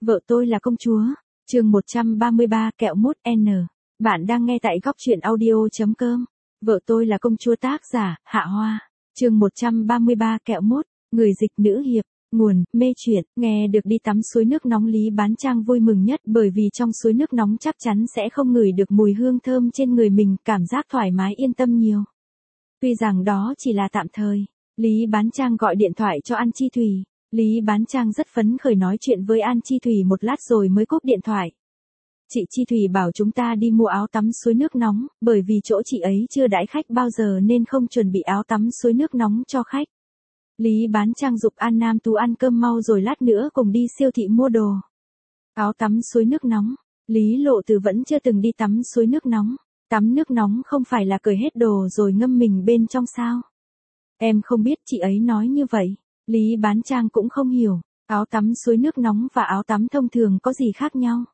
Vợ tôi là công chúa. Chương 133 kẹo mút N. Bạn đang nghe tại góc truyện audio.com. Vợ tôi là công chúa, tác giả Hạ Hoa. Chương 133 kẹo mút. Người dịch nữ hiệp. Nguồn mê truyện. Nghe được đi tắm suối nước nóng, Lý Bán Trang vui mừng nhất, bởi vì trong suối nước nóng chắc chắn sẽ không ngửi được mùi hương thơm trên người mình, cảm giác thoải mái yên tâm nhiều. Tuy rằng đó chỉ là tạm thời, Lý Bán Trang gọi điện thoại cho An Chi Thùy. Lý Bán Trang rất phấn khởi nói chuyện với An Chi Thùy một lát rồi mới cúp điện thoại. Chị Chi Thùy bảo chúng ta đi mua áo tắm suối nước nóng, bởi vì chỗ chị ấy chưa đãi khách bao giờ nên không chuẩn bị áo tắm suối nước nóng cho khách. Lý Bán Trang giục An Nam Tú ăn cơm mau rồi lát nữa cùng đi siêu thị mua đồ. Áo tắm suối nước nóng. Lý Lộ Từ vẫn chưa từng đi tắm suối nước nóng. Tắm nước nóng không phải là cởi hết đồ rồi ngâm mình bên trong sao? Em không biết, chị ấy nói như vậy. Lý Bán Trang cũng không hiểu, áo tắm suối nước nóng và áo tắm thông thường có gì khác nhau.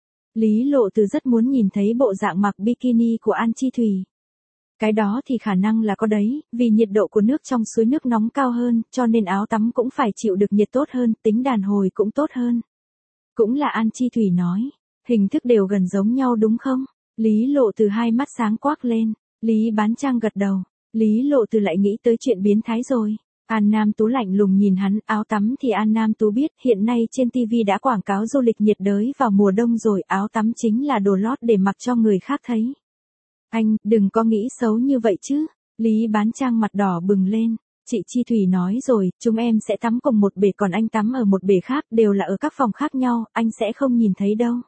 Lý Lộ Từ rất muốn nhìn thấy bộ dạng mặc bikini của An Chi Thùy. Cái đó thì khả năng là có đấy, vì nhiệt độ của nước trong suối nước nóng cao hơn, cho nên áo tắm cũng phải chịu được nhiệt tốt hơn, tính đàn hồi cũng tốt hơn. Cũng là An Chi Thùy nói, hình thức đều gần giống nhau đúng không? Lý Lộ Từ hai mắt sáng quắc lên. Lý Bán Trang gật đầu. Lý Lộ Từ lại nghĩ tới chuyện biến thái rồi. An Nam Tú lạnh lùng nhìn hắn. Áo tắm thì An Nam Tú biết, hiện nay trên TV đã quảng cáo du lịch nhiệt đới vào mùa đông rồi, áo tắm chính là đồ lót để mặc cho người khác thấy. Anh, đừng có nghĩ xấu như vậy chứ. Lý Bán Trang mặt đỏ bừng lên. Chị Chi Thùy nói rồi, chúng em sẽ tắm cùng một bể còn anh tắm ở một bể khác, đều là ở các phòng khác nhau, anh sẽ không nhìn thấy đâu.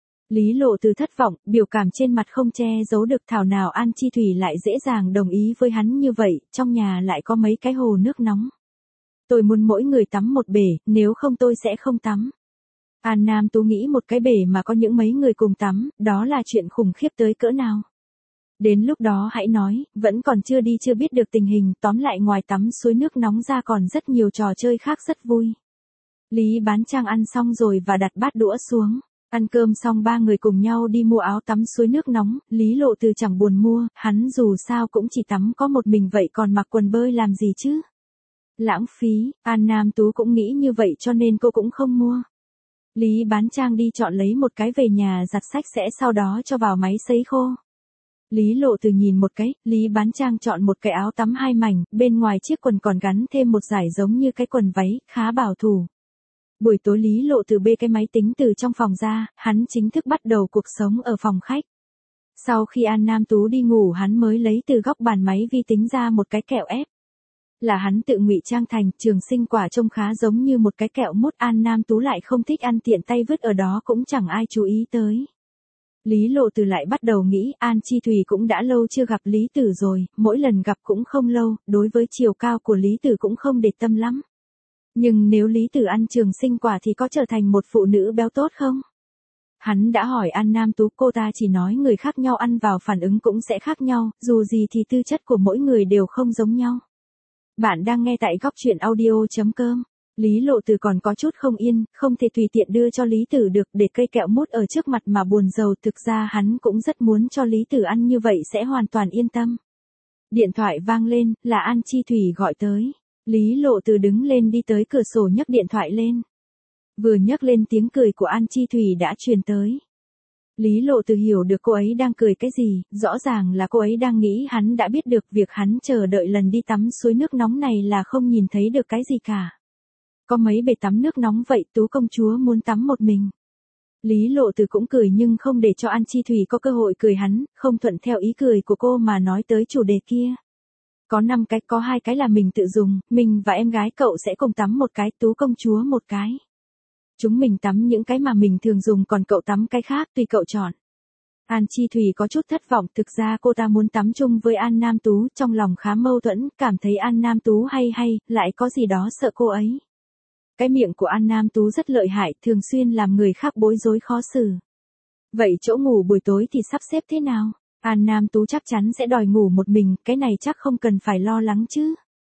Lý Lộ Từ thất vọng, biểu cảm trên mặt không che giấu được, thảo nào An Chi Thùy lại dễ dàng đồng ý với hắn như vậy, trong nhà lại có mấy cái hồ nước nóng. Tôi muốn mỗi người tắm một bể, nếu không tôi sẽ không tắm. An Nam Tú nghĩ một cái bể mà có những mấy người cùng tắm, đó là chuyện khủng khiếp tới cỡ nào. Đến lúc đó hãy nói, vẫn còn chưa đi chưa biết được tình hình, tóm lại ngoài tắm suối nước nóng ra còn rất nhiều trò chơi khác rất vui. Lý Bán Trang ăn xong rồi và đặt bát đũa xuống. Ăn cơm xong ba người cùng nhau đi mua áo tắm suối nước nóng, Lý Lộ Từ chẳng buồn mua, hắn dù sao cũng chỉ tắm có một mình vậy còn mặc quần bơi làm gì chứ? Lãng phí, An Nam Tú cũng nghĩ như vậy cho nên cô cũng không mua. Lý Bán Trang đi chọn lấy một cái về nhà giặt sạch sẽ sau đó cho vào máy sấy khô. Lý Lộ Từ nhìn một cái, Lý Bán Trang chọn một cái áo tắm hai mảnh, bên ngoài chiếc quần còn gắn thêm một dải giống như cái quần váy, khá bảo thủ. Buổi tối Lý Lộ Từ bê cái máy tính từ trong phòng ra, hắn chính thức bắt đầu cuộc sống ở phòng khách. Sau khi An Nam Tú đi ngủ hắn mới lấy từ góc bàn máy vi tính ra một cái kẹo ép. Là hắn tự ngụy trang thành, Trường Sinh quả trông khá giống như một cái kẹo mút, An Nam Tú lại không thích ăn tiện tay vứt ở đó cũng chẳng ai chú ý tới. Lý Lộ Từ lại bắt đầu nghĩ, An Chi Thùy cũng đã lâu chưa gặp Lý Tử rồi, mỗi lần gặp cũng không lâu, đối với chiều cao của Lý Tử cũng không để tâm lắm. Nhưng nếu Lý Tử ăn Trường Sinh quả thì có trở thành một phụ nữ béo tốt không? Hắn đã hỏi An Nam Tú, cô ta chỉ nói người khác nhau ăn vào phản ứng cũng sẽ khác nhau, dù gì thì tư chất của mỗi người đều không giống nhau. Bạn đang nghe tại góc truyện audio.com. Lý Lộ Từ còn có chút không yên, không thể tùy tiện đưa cho Lý Tử được, để cây kẹo mút ở trước mặt mà buồn rầu, thực ra hắn cũng rất muốn cho Lý Tử ăn như vậy sẽ hoàn toàn yên tâm. Điện thoại vang lên, là An Chi Thùy gọi tới. Lý Lộ Từ đứng lên đi tới cửa sổ nhấc điện thoại lên. Vừa nhấc lên tiếng cười của An Chi Thùy đã truyền tới. Lý Lộ Từ hiểu được cô ấy đang cười cái gì, rõ ràng là cô ấy đang nghĩ hắn đã biết được việc hắn chờ đợi lần đi tắm suối nước nóng này là không nhìn thấy được cái gì cả. Có mấy bể tắm nước nóng vậy, Tú công chúa muốn tắm một mình. Lý Lộ Từ cũng cười nhưng không để cho An Chi Thùy có cơ hội cười hắn, không thuận theo ý cười của cô mà nói tới chủ đề kia. Có 5 cái, có 2 cái là mình tự dùng, mình và em gái cậu sẽ cùng tắm một cái, Tú công chúa một cái. Chúng mình tắm những cái mà mình thường dùng còn cậu tắm cái khác, tùy cậu chọn. An Chi Thùy có chút thất vọng, thực ra cô ta muốn tắm chung với An Nam Tú, trong lòng khá mâu thuẫn, cảm thấy An Nam Tú hay, lại có gì đó sợ cô ấy. Cái miệng của An Nam Tú rất lợi hại, thường xuyên làm người khác bối rối khó xử. Vậy chỗ ngủ buổi tối thì sắp xếp thế nào? An Nam Tú chắc chắn sẽ đòi ngủ một mình, cái này chắc không cần phải lo lắng chứ.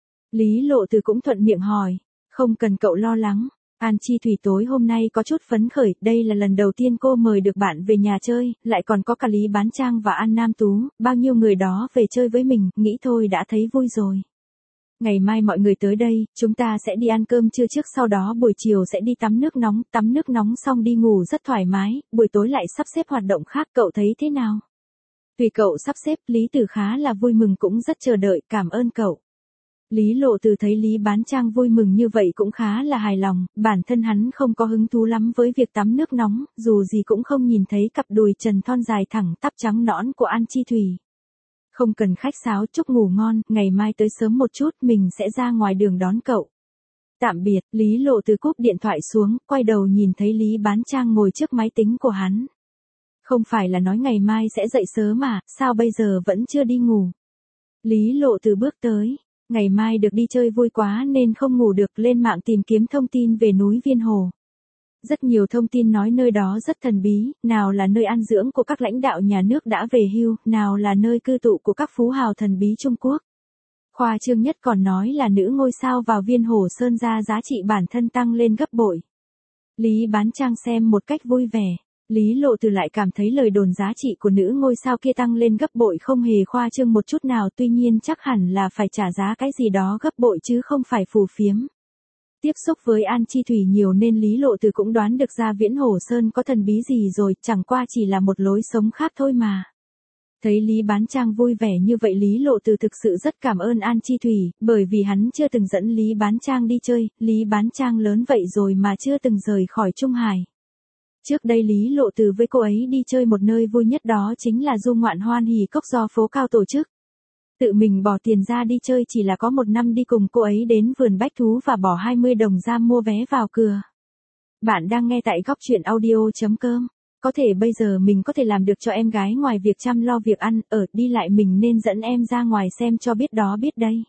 Lý Lộ Từ cũng thuận miệng hỏi, không cần cậu lo lắng. An Chi Thùy tối hôm nay có chút phấn khởi, đây là lần đầu tiên cô mời được bạn về nhà chơi, lại còn có cả Lý Bán Trang và An Nam Tú, bao nhiêu người đó về chơi với mình, nghĩ thôi đã thấy vui rồi. Ngày mai mọi người tới đây, chúng ta sẽ đi ăn cơm trưa trước, sau đó buổi chiều sẽ đi tắm nước nóng xong đi ngủ rất thoải mái, buổi tối lại sắp xếp hoạt động khác, cậu thấy thế nào? Tùy cậu sắp xếp, Lý Tử khá là vui mừng cũng rất chờ đợi, cảm ơn cậu. Lý Lộ Từ thấy Lý Bán Trang vui mừng như vậy cũng khá là hài lòng, bản thân hắn không có hứng thú lắm với việc tắm nước nóng, dù gì cũng không nhìn thấy cặp đùi trần thon dài thẳng tắp trắng nõn của An Chi Thủy. Không cần khách sáo, chúc ngủ ngon, ngày mai tới sớm một chút, mình sẽ ra ngoài đường đón cậu. Tạm biệt, Lý Lộ Từ cúp điện thoại xuống, quay đầu nhìn thấy Lý Bán Trang ngồi trước máy tính của hắn. Không phải là nói ngày mai sẽ dậy sớm mà, sao bây giờ vẫn chưa đi ngủ? Lý Lộ Từ bước tới. Ngày mai được đi chơi vui quá nên không ngủ được, lên mạng tìm kiếm thông tin về núi Viên Hồ. Rất nhiều thông tin nói nơi đó rất thần bí, nào là nơi an dưỡng của các lãnh đạo nhà nước đã về hưu, nào là nơi cư tụ của các phú hào thần bí Trung Quốc. Khoa trương nhất còn nói là nữ ngôi sao vào Viên Hồ Sơn ra giá trị bản thân tăng lên gấp bội. Lý Bán Trang xem một cách vui vẻ. Lý Lộ Từ lại cảm thấy lời đồn giá trị của nữ ngôi sao kia tăng lên gấp bội không hề khoa trương một chút nào, tuy nhiên chắc hẳn là phải trả giá cái gì đó gấp bội chứ không phải phù phiếm. Tiếp xúc với An Chi Thủy nhiều nên Lý Lộ Từ cũng đoán được ra Viễn Hồ Sơn có thần bí gì rồi, chẳng qua chỉ là một lối sống khác thôi mà. Thấy Lý Bán Trang vui vẻ như vậy, Lý Lộ Từ thực sự rất cảm ơn An Chi Thủy, bởi vì hắn chưa từng dẫn Lý Bán Trang đi chơi, Lý Bán Trang lớn vậy rồi mà chưa từng rời khỏi Trung Hải. Trước đây Lý Lộ Từ với cô ấy đi chơi một nơi vui nhất đó chính là du ngoạn Hoan Hỷ Cốc do Phố Cao tổ chức. Tự mình bỏ tiền ra đi chơi chỉ là có một năm đi cùng cô ấy đến vườn bách thú và bỏ 20 đồng ra mua vé vào cửa. Bạn đang nghe tại góc truyện audio.com. Có thể bây giờ mình có thể làm được cho em gái ngoài việc chăm lo việc ăn, ở, đi lại, mình nên dẫn em ra ngoài xem cho biết đó biết đây.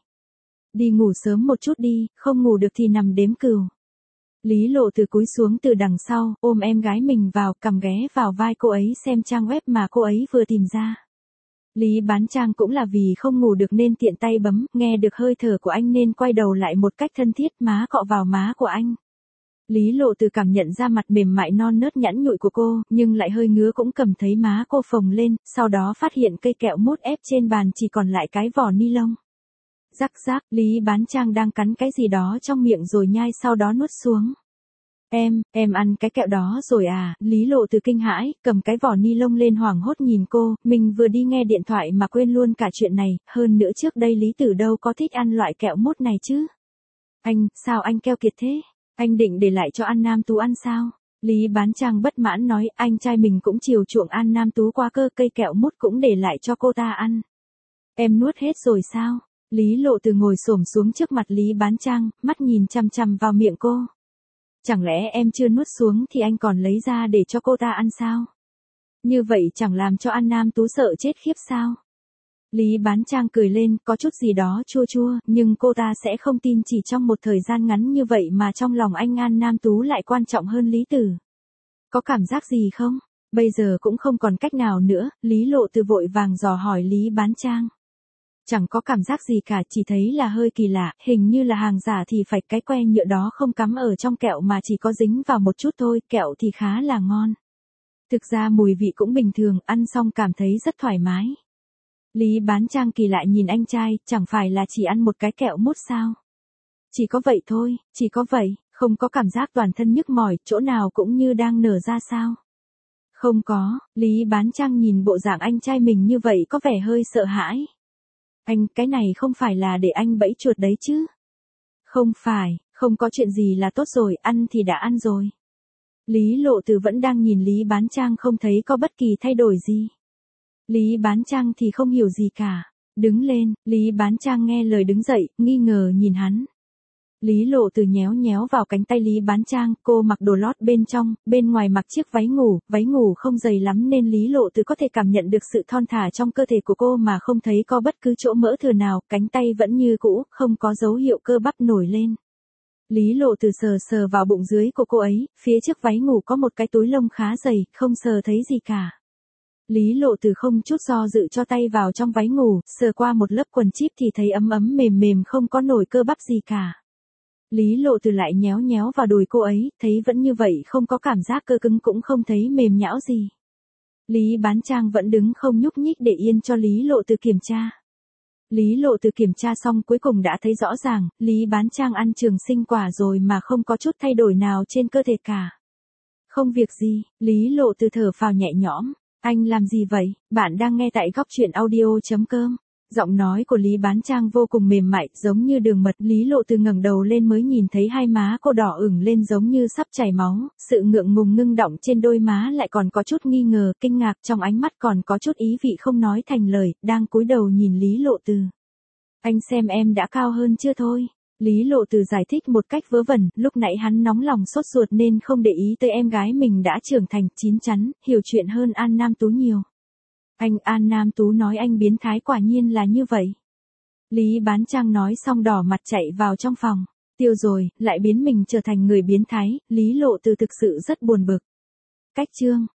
Đi ngủ sớm một chút đi, không ngủ được thì nằm đếm cừu. Lý Lộ Từ cúi xuống từ đằng sau, ôm em gái mình vào, cầm ghé vào vai cô ấy xem trang web mà cô ấy vừa tìm ra. Lý Bán Trang cũng là vì không ngủ được nên tiện tay bấm, nghe được hơi thở của anh nên quay đầu lại một cách thân thiết, má cọ vào má của anh. Lý Lộ Từ cảm nhận ra mặt mềm mại non nớt nhẵn nhụi của cô, nhưng lại hơi ngứa cũng cầm thấy má cô phồng lên, sau đó phát hiện cây kẹo mút ép trên bàn chỉ còn lại cái vỏ ni lông. Rắc rắc, Lý Bán Trang đang cắn cái gì đó trong miệng rồi nhai sau đó nuốt xuống. Em ăn cái kẹo đó rồi à? Lý Lộ Từ kinh hãi, cầm cái vỏ ni lông lên hoảng hốt nhìn cô, mình vừa đi nghe điện thoại mà quên luôn cả chuyện này, hơn nữa trước đây Lý Tử đâu có thích ăn loại kẹo mút này chứ. Sao anh keo kiệt thế? Anh định để lại cho An Nam Tú ăn sao? Lý Bán Trang bất mãn nói, anh trai mình cũng chiều chuộng An Nam Tú qua cơ, cây kẹo mút cũng để lại cho cô ta ăn. Em nuốt hết rồi sao? Lý Lộ Từ ngồi xổm xuống trước mặt Lý Bán Trang, mắt nhìn chằm chằm vào miệng cô. Chẳng lẽ em chưa nuốt xuống thì anh còn lấy ra để cho cô ta ăn sao? Như vậy chẳng làm cho An Nam Tú sợ chết khiếp sao? Lý Bán Trang cười lên, có chút gì đó chua chua, nhưng cô ta sẽ không tin chỉ trong một thời gian ngắn như vậy mà trong lòng anh An Nam Tú lại quan trọng hơn Lý Tử. Có cảm giác gì không? Bây giờ cũng không còn cách nào nữa, Lý Lộ Từ vội vàng dò hỏi Lý Bán Trang. Chẳng có cảm giác gì cả, chỉ thấy là hơi kỳ lạ, hình như là hàng giả thì phải, cái que nhựa đó không cắm ở trong kẹo mà chỉ có dính vào một chút thôi, kẹo thì khá là ngon. Thực ra mùi vị cũng bình thường, ăn xong cảm thấy rất thoải mái. Lý Bán Trang kỳ lạ nhìn anh trai, chẳng phải là chỉ ăn một cái kẹo mút sao? Chỉ có vậy thôi, chỉ có vậy, không có cảm giác toàn thân nhức mỏi, chỗ nào cũng như đang nở ra sao? Không có, Lý Bán Trang nhìn bộ dạng anh trai mình như vậy có vẻ hơi sợ hãi. Cái này không phải là để anh bẫy chuột đấy chứ? Không phải, không có chuyện gì là tốt rồi, ăn thì đã ăn rồi. Lý Lộ Từ vẫn đang nhìn Lý Bán Trang không thấy có bất kỳ thay đổi gì. Lý Bán Trang thì không hiểu gì cả. Đứng lên, Lý Bán Trang nghe lời đứng dậy, nghi ngờ nhìn hắn. Lý Lộ Từ nhéo nhéo vào cánh tay Lý Bán Trang, cô mặc đồ lót bên trong, bên ngoài mặc chiếc váy ngủ không dày lắm nên Lý Lộ Từ có thể cảm nhận được sự thon thả trong cơ thể của cô mà không thấy có bất cứ chỗ mỡ thừa nào, cánh tay vẫn như cũ, không có dấu hiệu cơ bắp nổi lên. Lý Lộ Từ sờ sờ vào bụng dưới của cô ấy, phía trước váy ngủ có một cái túi lông khá dày, không sờ thấy gì cả. Lý Lộ Từ không chút do dự cho tay vào trong váy ngủ, sờ qua một lớp quần chíp thì thấy ấm ấm mềm mềm không có nổi cơ bắp gì cả. Lý Lộ Từ lại nhéo nhéo vào đùi cô ấy, thấy vẫn như vậy, không có cảm giác cơ cứng cũng không thấy mềm nhão gì. Lý Bán Trang vẫn đứng không nhúc nhích để yên cho Lý Lộ Từ kiểm tra. Lý Lộ Từ kiểm tra xong cuối cùng đã thấy rõ ràng, Lý Bán Trang ăn trường sinh quả rồi mà không có chút thay đổi nào trên cơ thể cả. Không việc gì, Lý Lộ Từ thở phào nhẹ nhõm. Anh làm gì vậy? Bạn đang nghe tại góc chuyện audio.com. Giọng nói của Lý Bán Trang vô cùng mềm mại, giống như đường mật. Lý Lộ Từ ngẩng đầu lên mới nhìn thấy hai má cô đỏ ửng lên giống như sắp chảy máu, sự ngượng ngùng ngưng đọng trên đôi má lại còn có chút nghi ngờ, kinh ngạc, trong ánh mắt còn có chút ý vị không nói thành lời, đang cúi đầu nhìn Lý Lộ Từ. Anh xem em đã cao hơn chưa thôi. Lý Lộ Từ giải thích một cách vớ vẩn, lúc nãy hắn nóng lòng sốt ruột nên không để ý tới em gái mình đã trưởng thành, chín chắn, hiểu chuyện hơn An Nam Tú nhiều. An Nam Tú nói anh biến thái, quả nhiên là như vậy. Lý Bán Trang nói xong đỏ mặt chạy vào trong phòng. Tiêu rồi, lại biến mình trở thành người biến thái, Lý Lộ Từ thực sự rất buồn bực. Cách chương